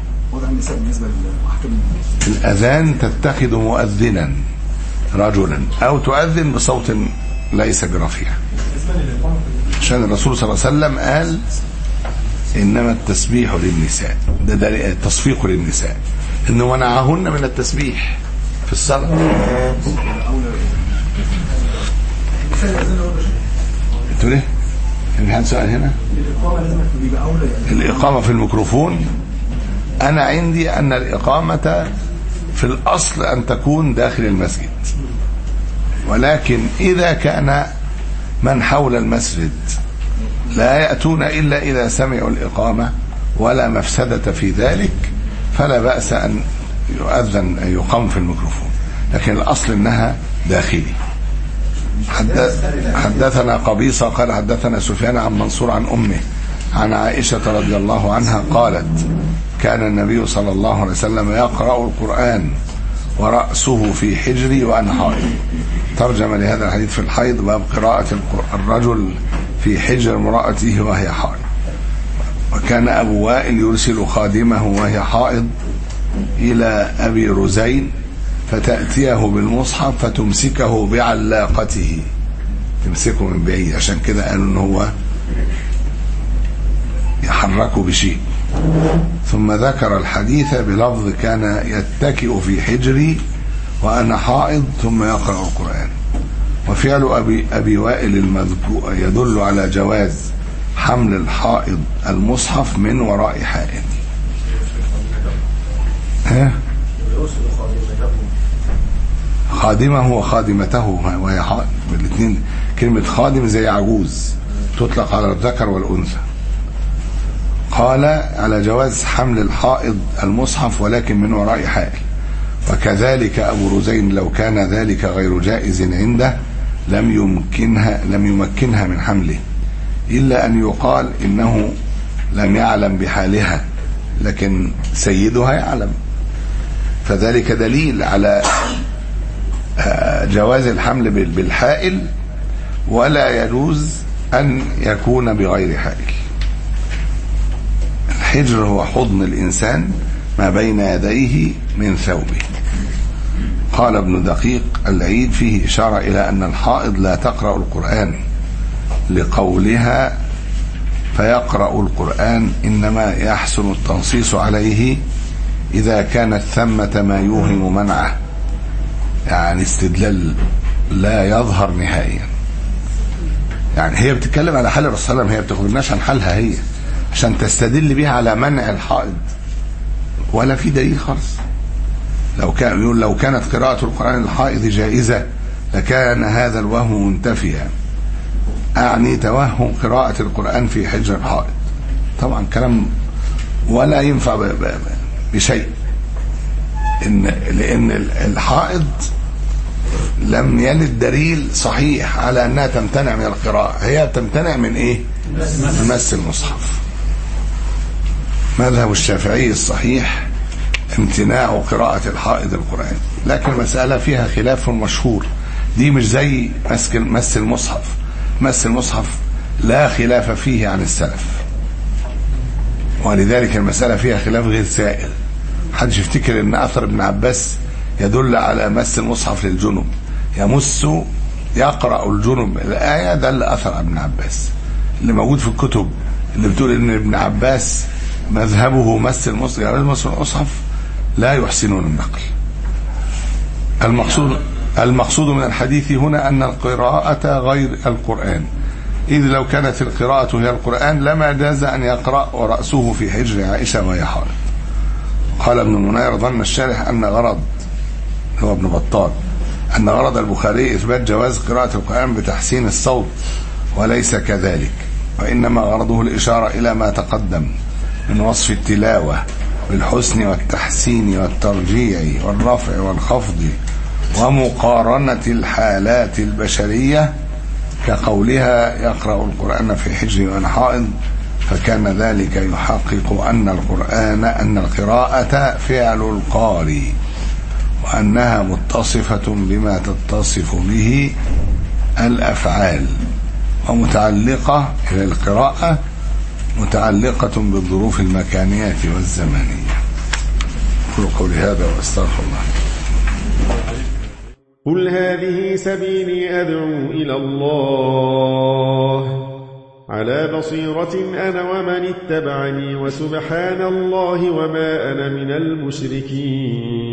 الأذان تتخذ مؤذنا رجلا أو تؤذن بصوت ليس برفيع، عشان الرسول صلى الله عليه وسلم قال إنما التسبيح للنساء، ده, ده التصفيق للنساء، إنه منعهن من التسبيح في الصلاة. انتوا ليه؟ في حد سؤال هنا؟ الإقامة في الميكروفون، أنا عندي أن الإقامة في الأصل أن تكون داخل المسجد، ولكن إذا كان من حول المسجد لا يأتون إلا إذا سمعوا الإقامة ولا مفسدة في ذلك فلا بأس أن يؤذن أن يقام في الميكروفون، لكن الأصل أنها داخلي. حدثنا قبيصة قال حدثنا سفيان عن منصور عن أمه عن عائشة رضي الله عنها قالت كان النبي صلى الله عليه وسلم يقرأ القرآن ورأسه في حجري وأنا حائض. ترجم لهذا الحديث في الحيض باب قراءة الرجل في حجر امرأته وهي حائض. وكان أبو وائل يرسل خادمه وهي حائض إلى أبي رزين فتأتيه بالمصحف فتمسكه بعلاقته، تمسكه من بعيد، عشان كده قالوا إن هو يحركه بشيء. ثم ذكر الحديث بلفظ كان يتكئ في حجري وأنا حائض ثم يقرأ القرآن. وفعل أبي, أبي وائل المذكور يدل على جواز حمل الحائض المصحف من وراء حائل. ها؟ خادمه وخادمته وهي حائض، بالاثنين. كلمة خادم زي عجوز تطلق على الذكر والأنثى. قال على جواز حمل الحائض المصحف ولكن من وراء حائل. وكذلك أبو رزين لو كان ذلك غير جائز عنده لم يمكنها لم يمكنها من حمله، إلا أن يقال إنه لم يعلم بحالها، لكن سيدها يعلم، فذلك دليل على جواز الحمل بالحائل، ولا يجوز أن يكون بغير حائل. الحجر هو حضن الإنسان ما بين يديه من ثوبه. قال ابن دقيق العيد فيه إشارة إلى أن الحائض لا تقرأ القرآن لقولها فيقرأ القرآن، إنما يحسن التنصيص عليه إذا كانت ثمة ما يوهم منعه، يعني استدلال لا يظهر نهائيا. يعني هي بتتكلم على حال الرسول صلى الله عليه وسلم، هي بتخبرناش عن حالها هي عشان تستدل بها على منع الحائض، ولا في دليل خالص. لو كان يقول لو كانت قراءة القرآن الحائض جائزة لكان هذا الوهم منتفيا، أعني توهم قراءة القرآن في حجر الحائض، طبعا كلام ولا ينفع بشيء. إن لأن الحائض لم يلد دليل صحيح على أنها تمتنع من القراءة، هي تمتنع من إيه؟ من مس المصحف. مذهب الشافعي الصحيح امتناع قراءة الحائض القرآن، لكن المسألة فيها خلاف مشهور، دي مش زي مس المصحف. مس المصحف لا خلاف فيه عن السلف، ولذلك المسألة فيها خلاف غير سائل. حدش يفتكر ان اثر ابن عباس يدل على مس المصحف للجنب، يمس يقرأ الجنب الآية، ده اللي اثر ابن عباس اللي موجود في الكتب اللي بتقول ان ابن عباس مذهبه مس المصحف، يعني مس المصحف لا يحسنون النقل. المقصود المقصود من الحديث هنا أن القراءة غير القرآن، إذ لو كانت القراءة هي القرآن لما جاز أن يقرأ ورأسه في حجر عائشة وهي حائض. قال ابن منير ظن الشارح أن غرض هو ابن بطال أن غرض البخاري إثبات جواز قراءة القرآن بتحسين الصوت، وليس كذلك، وإنما غرضه الإشارة إلى ما تقدم من وصف التلاوة بالحسن والتحسين والترجيع والرفع والخفض ومقارنة الحالات البشرية كقولها يقرأ القرآن في حجر وحائض، فكان ذلك يحقق أن القرآن أن القراءة فعل القارئ، وأنها متصفة بما تتصف به الأفعال، ومتعلقة إلى القراءة متعلقة بالظروف المكانية والزمنية. أقول قولي هذا وأستغفر الله. قل هذه سبيلي أدعو إلى الله على بصيرة أنا ومن اتبعني، وسبحان الله وما أنا من المشركين.